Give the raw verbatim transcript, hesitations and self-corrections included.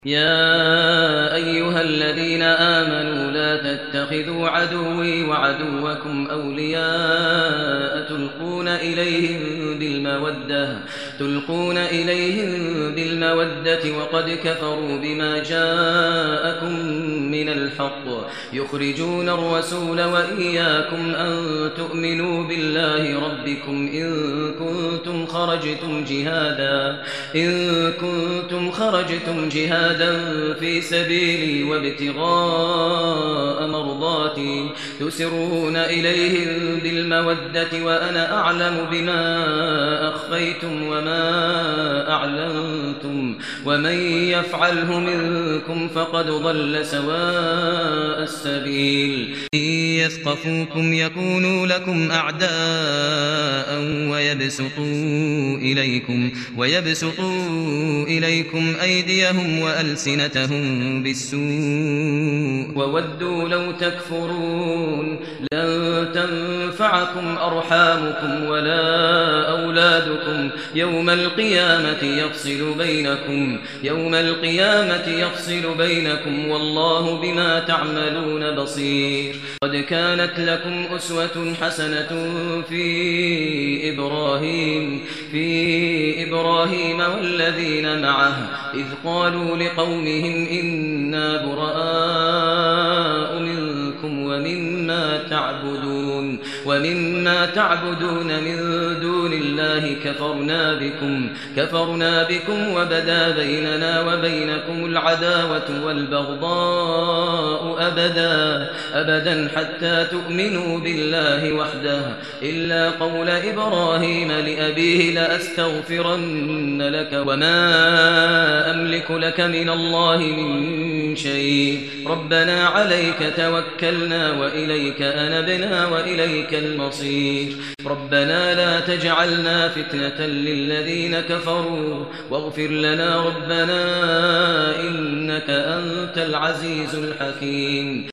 يا أيها الذين آمنوا لا تتخذوا عدوي وعدوكم أولياء تلقون إليهم بالمودة تلقون إليهم بالمودة وقد كفروا بما جاءكم من الحق يخرجون الرسول وإياكم أن تؤمنوا بالله ربكم إن كنتم خرجتم جهادا إن كنتم خرجتم جهادا في سبيلي وابتغاء مرضاتي تسرون إليهم بالمودة وأنا أعلم بما أخفيتم وما أعلنتم ومن يفعله منكم فقد ضل سواء السبيل إن يثقفوكم يكونوا لكم أعداء ويبسطوا إليكم ويبسطوا إليكم أيديهم وألسنتهم بالسوء وودوا لو تكفرون لن تنفعكم أرحامكم ولا أولادكم يوم القيامة يفصل بينكم يوم القيامة يفصل بينكم والله بما تعملون بصير قد كانت لكم أسوة حسنة في إبراهيم في إبراهيم والذين معه إذ قالوا لقومهم إنا براء منكم ومما تعبدون ومما تعبدون من دون الله كفرنا بكم كفرنا بكم وبدا بيننا وبينكم العداوة والبغضاء أبدا أبدا حتى تؤمنوا بالله وحده إلا قول إبراهيم لأبيه لأستغفرن لك وما أملك لك من الله من شيء ربنا عليك توكلنا وإليك أنبنا وإليك المصير ربنا لا تجعلنا فتنة للذين كفروا واغفر لنا ربنا إنك أنت العزيز الحكيم.